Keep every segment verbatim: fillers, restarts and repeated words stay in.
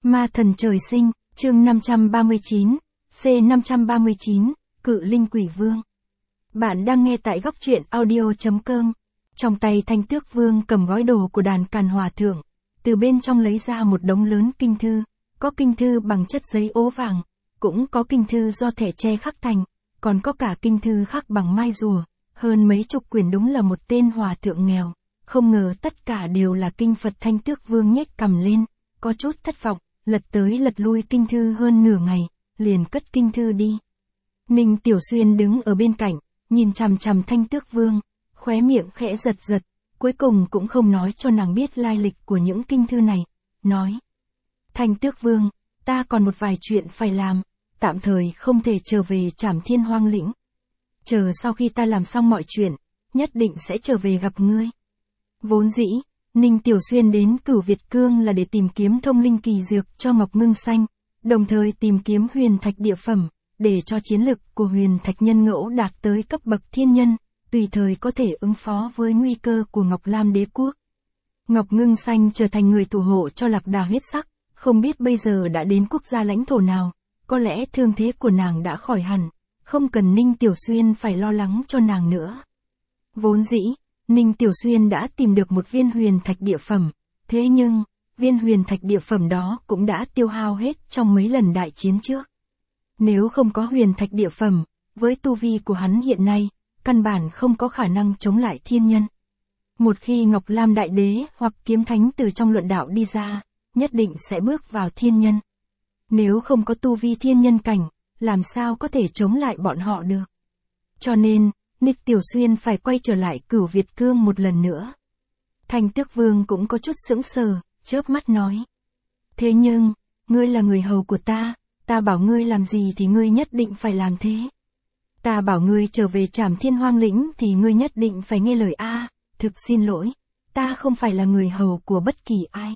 Ma thần trời sinh, chương năm trăm ba mươi chín, C năm trăm ba mươi chín, Cự linh quỷ vương. Bạn đang nghe tại góc truyện audio chấm com. Trong tay Thanh Tước Vương cầm gói đồ của đàn Càn Hòa Thượng, từ bên trong lấy ra một đống lớn kinh thư, có kinh thư bằng chất giấy ố vàng, cũng có kinh thư do thẻ tre khắc thành, còn có cả kinh thư khắc bằng mai rùa, hơn mấy chục quyển, đúng là một tên hòa thượng nghèo. Không ngờ tất cả đều là kinh Phật. Thanh Tước Vương nhếch cằm lên, có chút thất vọng, lật tới lật lui kinh thư hơn nửa ngày, liền cất kinh thư đi. Ninh Tiểu Xuyên đứng ở bên cạnh, nhìn chằm chằm Thanh Tước Vương, khóe miệng khẽ giật giật, cuối cùng cũng không nói cho nàng biết lai lịch của những kinh thư này, nói: Thanh Tước Vương, ta còn một vài chuyện phải làm, tạm thời không thể trở về Trảm Thiên Hoang lĩnh. Chờ sau khi ta làm xong mọi chuyện, nhất định sẽ trở về gặp ngươi. Vốn dĩ, Ninh Tiểu Xuyên đến Cửu Việt Cương là để tìm kiếm thông linh kỳ dược cho Ngọc Ngưng Xanh, đồng thời tìm kiếm huyền thạch địa phẩm, để cho chiến lực của huyền thạch nhân ngẫu đạt tới cấp bậc thiên nhân, tùy thời có thể ứng phó với nguy cơ của Ngọc Lam Đế Quốc. Ngọc Ngưng Xanh trở thành người thủ hộ cho Lạc Đà huyết sắc, không biết bây giờ đã đến quốc gia lãnh thổ nào, có lẽ thương thế của nàng đã khỏi hẳn, không cần Ninh Tiểu Xuyên phải lo lắng cho nàng nữa. Vốn dĩ, Ninh Tiểu Xuyên đã tìm được một viên huyền thạch địa phẩm, thế nhưng, viên huyền thạch địa phẩm đó cũng đã tiêu hao hết trong mấy lần đại chiến trước. Nếu không có huyền thạch địa phẩm, với tu vi của hắn hiện nay, căn bản không có khả năng chống lại thiên nhân. Một khi Ngọc Lam Đại Đế hoặc Kiếm Thánh từ trong luận đạo đi ra, nhất định sẽ bước vào thiên nhân. Nếu không có tu vi thiên nhân cảnh, làm sao có thể chống lại bọn họ được. Cho nên, Ninh Tiểu Xuyên phải quay trở lại Cửu Việt Cương một lần nữa. Thanh Tước Vương cũng có chút sững sờ, chớp mắt nói: Thế nhưng, ngươi là người hầu của ta, ta bảo ngươi làm gì thì ngươi nhất định phải làm thế. Ta bảo ngươi trở về Trảm Thiên Hoang lĩnh thì ngươi nhất định phải nghe lời a. Thực xin lỗi, ta không phải là người hầu của bất kỳ ai.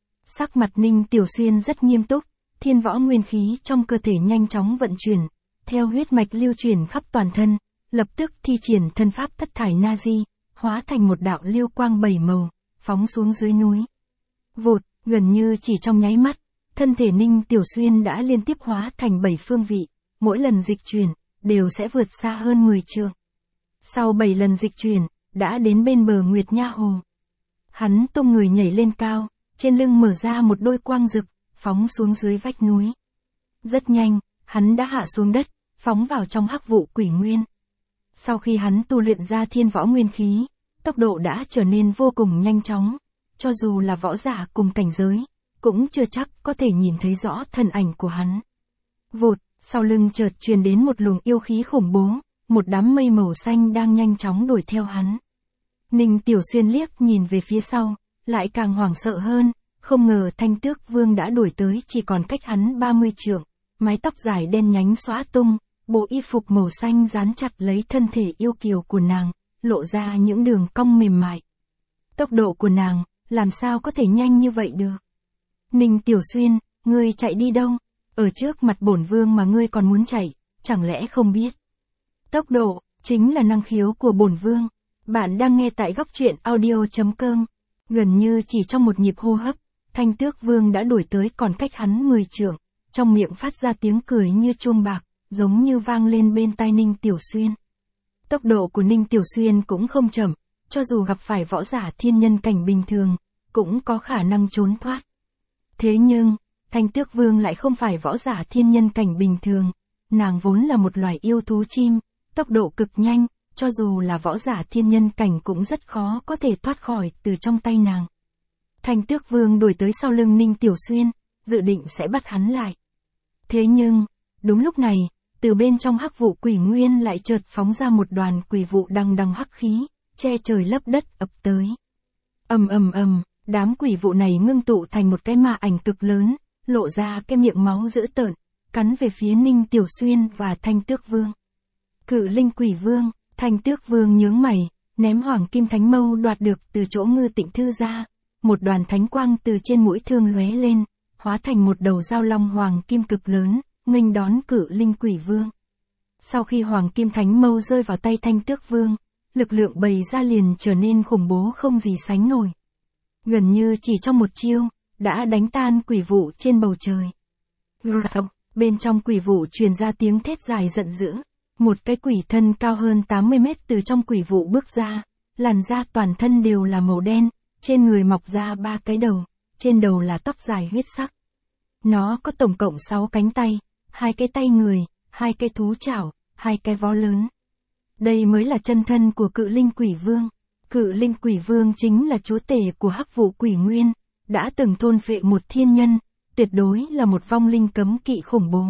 Sắc mặt Ninh Tiểu Xuyên rất nghiêm túc, thiên võ nguyên khí trong cơ thể nhanh chóng vận chuyển, theo huyết mạch lưu truyền khắp toàn thân, lập tức thi triển thân pháp thất thải na di, hóa thành một đạo lưu quang bảy màu, phóng xuống dưới núi. Vụt, gần như chỉ trong nháy mắt, thân thể Ninh Tiểu Xuyên đã liên tiếp hóa thành bảy phương vị, mỗi lần dịch chuyển, đều sẽ vượt xa hơn mười trượng. Sau bảy lần dịch chuyển, đã đến bên bờ Nguyệt Nha Hồ. Hắn tung người nhảy lên cao, trên lưng mở ra một đôi quang rực, phóng xuống dưới vách núi. Rất nhanh, hắn đã hạ xuống đất, phóng vào trong hắc vụ quỷ nguyên. Sau khi hắn tu luyện ra thiên võ nguyên khí, tốc độ đã trở nên vô cùng nhanh chóng, cho dù là võ giả cùng cảnh giới, cũng chưa chắc có thể nhìn thấy rõ thân ảnh của hắn. Vụt, sau lưng chợt truyền đến một luồng yêu khí khủng bố, một đám mây màu xanh đang nhanh chóng đuổi theo hắn. Ninh Tiểu Xuyên liếc nhìn về phía sau, lại càng hoảng sợ hơn, không ngờ Thanh Tước Vương đã đuổi tới chỉ còn cách hắn ba mươi trượng, mái tóc dài đen nhánh xõa tung, bộ y phục màu xanh dán chặt lấy thân thể yêu kiều của nàng, lộ ra những đường cong mềm mại. Tốc độ của nàng, làm sao có thể nhanh như vậy được? Ninh Tiểu Xuyên, ngươi chạy đi đâu? Ở trước mặt bổn vương mà ngươi còn muốn chạy, chẳng lẽ không biết? Tốc độ, chính là năng khiếu của bổn vương. Bạn đang nghe tại góc truyện audio chấm com. Gần như chỉ trong một nhịp hô hấp, Thanh Tước Vương đã đuổi tới còn cách hắn mười trượng, trong miệng phát ra tiếng cười như chuông bạc, giống như vang lên bên tai Ninh Tiểu Xuyên. Tốc độ của Ninh Tiểu Xuyên cũng không chậm, cho dù gặp phải võ giả thiên nhân cảnh bình thường, cũng có khả năng trốn thoát. Thế nhưng, Thanh Tước Vương lại không phải võ giả thiên nhân cảnh bình thường, nàng vốn là một loài yêu thú chim, tốc độ cực nhanh, cho dù là võ giả thiên nhân cảnh cũng rất khó có thể thoát khỏi từ trong tay nàng. Thanh Tước Vương đuổi tới sau lưng Ninh Tiểu Xuyên, dự định sẽ bắt hắn lại. Thế nhưng, đúng lúc này, từ bên trong hắc vụ quỷ nguyên lại chợt phóng ra một đoàn quỷ vụ đằng đằng hắc khí, che trời lấp đất ập tới. Ầm ầm ầm, đám quỷ vụ này ngưng tụ thành một cái ma ảnh cực lớn, lộ ra cái miệng máu dữ tợn, cắn về phía Ninh Tiểu Xuyên và Thanh Tước Vương. Cự linh quỷ vương, Thanh Tước Vương nhướng mày, ném Hoàng Kim Thánh Mâu đoạt được từ chỗ Ngư Tịnh Thư ra, một đoàn thánh quang từ trên mũi thương lóe lên, hóa thành một đầu dao long hoàng kim cực lớn, nghênh đón cự linh quỷ vương. Sau khi Hoàng Kim Thánh Mâu rơi vào tay Thanh Tước Vương, lực lượng bày ra liền trở nên khủng bố không gì sánh nổi. Gần như chỉ trong một chiêu, đã đánh tan quỷ vụ trên bầu trời. Bên trong quỷ vụ truyền ra tiếng thét dài giận dữ. Một cái quỷ thân cao hơn tám mươi mét từ trong quỷ vụ bước ra, làn da toàn thân đều là màu đen, trên người mọc ra ba cái đầu, trên đầu là tóc dài huyết sắc. Nó có tổng cộng sáu cánh tay, hai cái tay người, hai cái thú chảo, hai cái vó lớn. Đây mới là chân thân của cự linh quỷ vương. Cự linh quỷ vương chính là chúa tể của hắc vụ quỷ nguyên, đã từng thôn phệ một thiên nhân, tuyệt đối là một vong linh cấm kỵ khủng bố.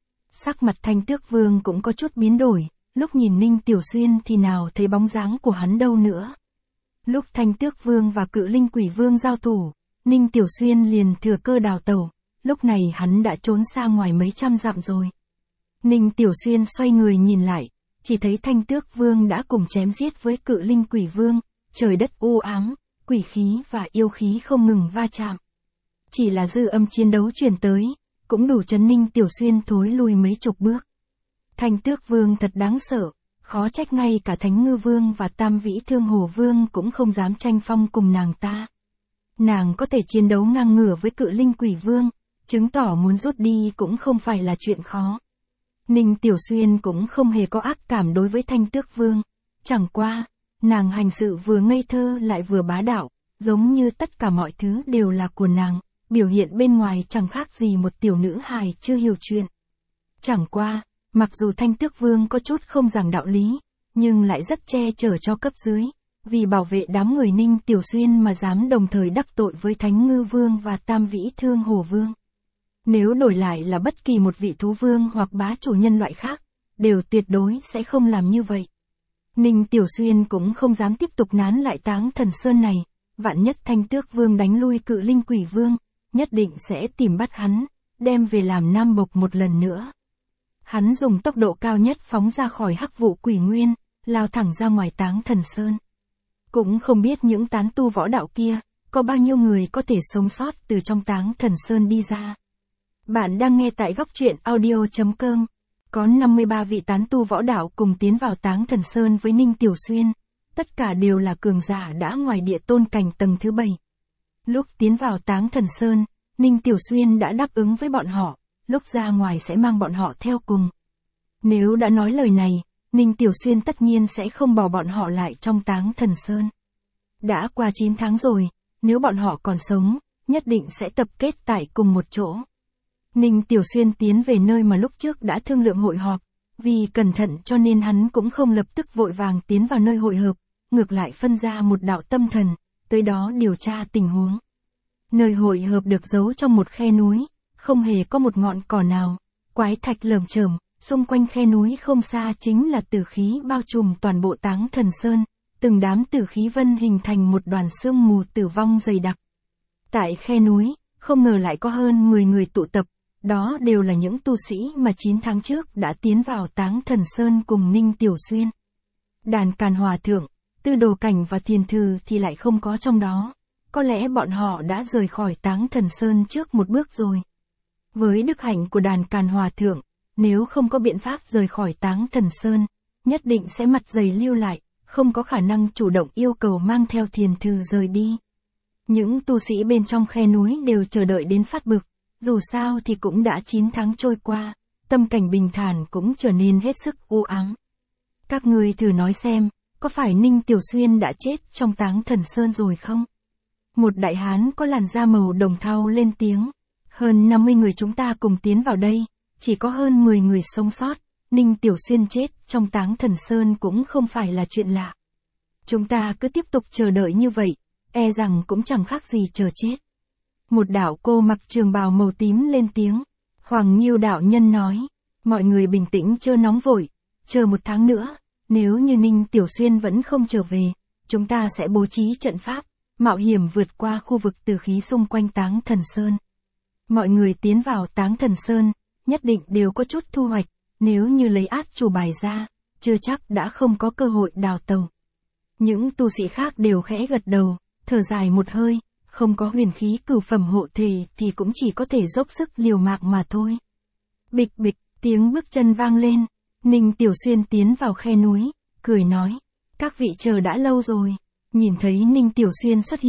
Sắc mặt Thanh Tước Vương cũng có chút biến đổi, lúc nhìn Ninh Tiểu Xuyên thì nào thấy bóng dáng của hắn đâu nữa. Lúc Thanh Tước Vương và cự linh quỷ vương giao thủ, Ninh Tiểu Xuyên liền thừa cơ đào tẩu, lúc này hắn đã trốn xa ngoài mấy trăm dặm rồi. Ninh Tiểu Xuyên xoay người nhìn lại, chỉ thấy Thanh Tước Vương đã cùng chém giết với cự linh quỷ vương, trời đất u ám, quỷ khí và yêu khí không ngừng va chạm. Chỉ là dư âm chiến đấu truyền tới, cũng đủ chấn Ninh Tiểu Xuyên thối lùi mấy chục bước. Thanh Tước Vương thật đáng sợ, khó trách ngay cả Thánh Ngư Vương và Tam Vĩ Thương Hồ Vương cũng không dám tranh phong cùng nàng ta. Nàng có thể chiến đấu ngang ngửa với cự linh quỷ vương, chứng tỏ muốn rút đi cũng không phải là chuyện khó. Ninh Tiểu Xuyên cũng không hề có ác cảm đối với Thanh Tước Vương, chẳng qua, nàng hành sự vừa ngây thơ lại vừa bá đạo, giống như tất cả mọi thứ đều là của nàng, biểu hiện bên ngoài chẳng khác gì một tiểu nữ hài chưa hiểu chuyện. Chẳng qua, mặc dù Thanh Tước Vương có chút không giảng đạo lý, nhưng lại rất che chở cho cấp dưới, vì bảo vệ đám người Ninh Tiểu Xuyên mà dám đồng thời đắc tội với Thánh Ngư Vương và Tam Vĩ Thương Hồ Vương. Nếu đổi lại là bất kỳ một vị thú vương hoặc bá chủ nhân loại khác, đều tuyệt đối sẽ không làm như vậy. Ninh Tiểu Xuyên cũng không dám tiếp tục nán lại Táng Thần Sơn này, vạn nhất Thanh Tước Vương đánh lui cự linh quỷ vương, nhất định sẽ tìm bắt hắn, đem về làm nam bộc một lần nữa. Hắn dùng tốc độ cao nhất phóng ra khỏi hắc vụ quỷ nguyên, lao thẳng ra ngoài Táng Thần Sơn. Cũng không biết những tán tu võ đạo kia, có bao nhiêu người có thể sống sót từ trong Táng Thần Sơn đi ra. Bạn đang nghe tại góc truyện audio chấm com. Có năm mươi ba vị tán tu võ đạo cùng tiến vào Táng Thần Sơn với Ninh Tiểu Xuyên. Tất cả đều là cường giả đã ngoài địa tôn cảnh tầng thứ bảy. Lúc tiến vào Táng Thần Sơn, Ninh Tiểu Xuyên đã đáp ứng với bọn họ, lúc ra ngoài sẽ mang bọn họ theo cùng. Nếu đã nói lời này, Ninh Tiểu Xuyên tất nhiên sẽ không bỏ bọn họ lại trong Táng Thần Sơn. Đã qua chín tháng rồi, nếu bọn họ còn sống, nhất định sẽ tập kết tại cùng một chỗ. Ninh Tiểu Xuyên tiến về nơi mà lúc trước đã thương lượng hội họp, vì cẩn thận cho nên hắn cũng không lập tức vội vàng tiến vào nơi hội hợp, ngược lại phân ra một đạo tâm thần, tới đó điều tra tình huống. Nơi hội hợp được giấu trong một khe núi, không hề có một ngọn cỏ nào, quái thạch lởm chởm, xung quanh khe núi không xa chính là tử khí bao trùm toàn bộ Táng Thần Sơn, từng đám tử khí vân hình thành một đoàn sương mù tử vong dày đặc. Tại khe núi, không ngờ lại có hơn mười người tụ tập, đó đều là những tu sĩ mà chín tháng trước đã tiến vào Táng Thần Sơn cùng Ninh Tiểu Xuyên. Đàn Càn Hòa Thượng, Tư Đồ Cảnh và Thiền Thư thì lại không có trong đó, có lẽ bọn họ đã rời khỏi Táng Thần Sơn trước một bước rồi. Với đức hạnh của Đàn Càn Hòa Thượng, nếu không có biện pháp rời khỏi Táng Thần Sơn, nhất định sẽ mặt dày lưu lại, không có khả năng chủ động yêu cầu mang theo Thiền Thư rời đi. Những tu sĩ bên trong khe núi đều chờ đợi đến phát bực, dù sao thì cũng đã chín tháng trôi qua, tâm cảnh bình thản cũng trở nên hết sức u ám. Các ngươi thử nói xem, có phải Ninh Tiểu Xuyên đã chết trong Táng Thần Sơn rồi không? Một đại hán có làn da màu đồng thau lên tiếng, hơn năm mươi người chúng ta cùng tiến vào đây, chỉ có hơn mười người sống sót, Ninh Tiểu Xuyên chết trong Táng Thần Sơn cũng không phải là chuyện lạ. Chúng ta cứ tiếp tục chờ đợi như vậy, e rằng cũng chẳng khác gì chờ chết. Một đạo cô mặc trường bào màu tím lên tiếng. Hoàng Nghiêu đạo nhân nói, mọi người bình tĩnh chớ nóng vội, chờ một tháng nữa, nếu như Ninh Tiểu Xuyên vẫn không trở về, chúng ta sẽ bố trí trận pháp, mạo hiểm vượt qua khu vực tử khí xung quanh Táng Thần Sơn. Mọi người tiến vào Táng Thần Sơn, nhất định đều có chút thu hoạch, nếu như lấy át chủ bài ra, chưa chắc đã không có cơ hội đào tẩu. Những tu sĩ khác đều khẽ gật đầu, thở dài một hơi. Không có huyền khí cửu phẩm hộ thể thì cũng chỉ có thể dốc sức liều mạng mà thôi. Bịch bịch, tiếng bước chân vang lên, Ninh Tiểu Xuyên tiến vào khe núi, cười nói, các vị chờ đã lâu rồi. Nhìn thấy Ninh Tiểu Xuyên xuất hiện,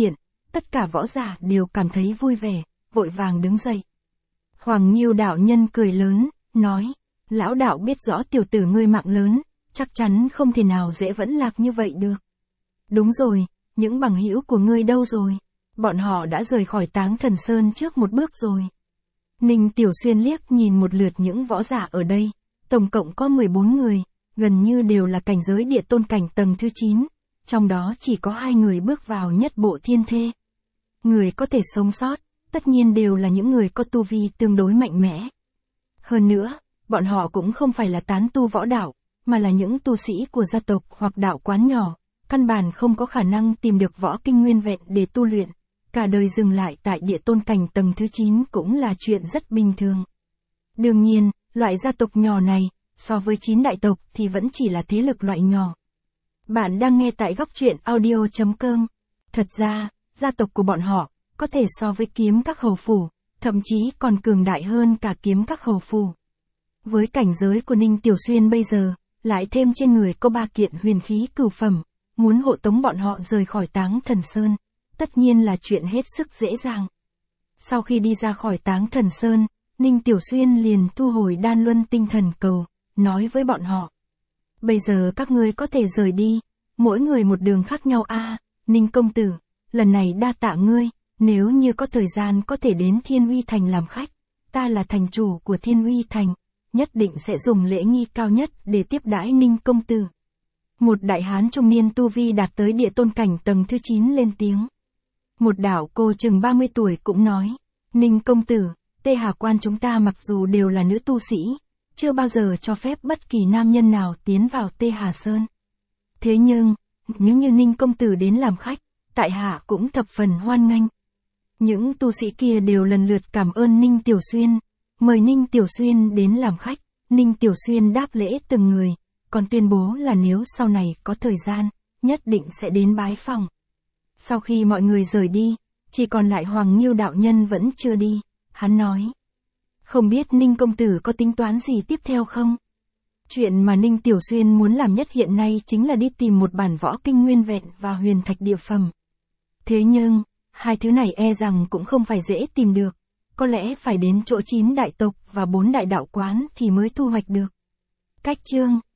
tất cả võ giả đều cảm thấy vui vẻ, vội vàng đứng dậy. Hoàng Nhiêu đạo nhân cười lớn, nói, lão đạo biết rõ tiểu tử ngươi mạng lớn, chắc chắn không thể nào dễ vẫn lạc như vậy được. Đúng rồi, những bằng hữu của ngươi đâu rồi? Bọn họ đã rời khỏi Táng Thần Sơn trước một bước rồi. Ninh Tiểu Xuyên liếc nhìn một lượt những võ giả ở đây, tổng cộng có mười bốn người, gần như đều là cảnh giới địa tôn cảnh tầng thứ chín, trong đó chỉ có hai người bước vào nhất bộ thiên thê. Người có thể sống sót, tất nhiên đều là những người có tu vi tương đối mạnh mẽ. Hơn nữa, bọn họ cũng không phải là tán tu võ đạo, mà là những tu sĩ của gia tộc hoặc đạo quán nhỏ, căn bản không có khả năng tìm được võ kinh nguyên vẹn để tu luyện. Cả đời dừng lại tại địa tôn cảnh tầng thứ chín cũng là chuyện rất bình thường. Đương nhiên, loại gia tộc nhỏ này, so với chín đại tộc thì vẫn chỉ là thế lực loại nhỏ. Bạn đang nghe tại góc truyện audio chấm com. Thật ra, gia tộc của bọn họ, có thể so với kiếm các hầu phủ, thậm chí còn cường đại hơn cả kiếm các hầu phủ. Với cảnh giới của Ninh Tiểu Xuyên bây giờ, lại thêm trên người có ba kiện huyền khí cửu phẩm, muốn hộ tống bọn họ rời khỏi Táng Thần Sơn, tất nhiên là chuyện hết sức dễ dàng. Sau khi đi ra khỏi Táng Thần Sơn, Ninh Tiểu Xuyên liền thu hồi đan luân tinh thần cầu, nói với bọn họ. Bây giờ các ngươi có thể rời đi, mỗi người một đường khác nhau a. À, Ninh công tử, lần này đa tạ ngươi, nếu như có thời gian có thể đến Thiên Uy Thành làm khách, ta là thành chủ của Thiên Uy Thành, nhất định sẽ dùng lễ nghi cao nhất để tiếp đãi Ninh công tử. Một đại hán trung niên tu vi đạt tới địa tôn cảnh tầng thứ chín lên tiếng. Một đạo cô chừng ba mươi tuổi cũng nói, Ninh công tử, Tê Hà Quan chúng ta mặc dù đều là nữ tu sĩ, chưa bao giờ cho phép bất kỳ nam nhân nào tiến vào Tê Hà Sơn. Thế nhưng, nếu như Ninh công tử đến làm khách, tại hạ cũng thập phần hoan nghênh. Những tu sĩ kia đều lần lượt cảm ơn Ninh Tiểu Xuyên, mời Ninh Tiểu Xuyên đến làm khách. Ninh Tiểu Xuyên đáp lễ từng người, còn tuyên bố là nếu sau này có thời gian, nhất định sẽ đến bái phỏng. Sau khi mọi người rời đi, chỉ còn lại Hoàng Nhiêu đạo nhân vẫn chưa đi, hắn nói. Không biết Ninh công tử có tính toán gì tiếp theo không? Chuyện mà Ninh Tiểu Xuyên muốn làm nhất hiện nay chính là đi tìm một bản võ kinh nguyên vẹn và huyền thạch địa phẩm. Thế nhưng, hai thứ này e rằng cũng không phải dễ tìm được, có lẽ phải đến chỗ chín đại tộc và bốn đại đạo quán thì mới thu hoạch được. Cách chương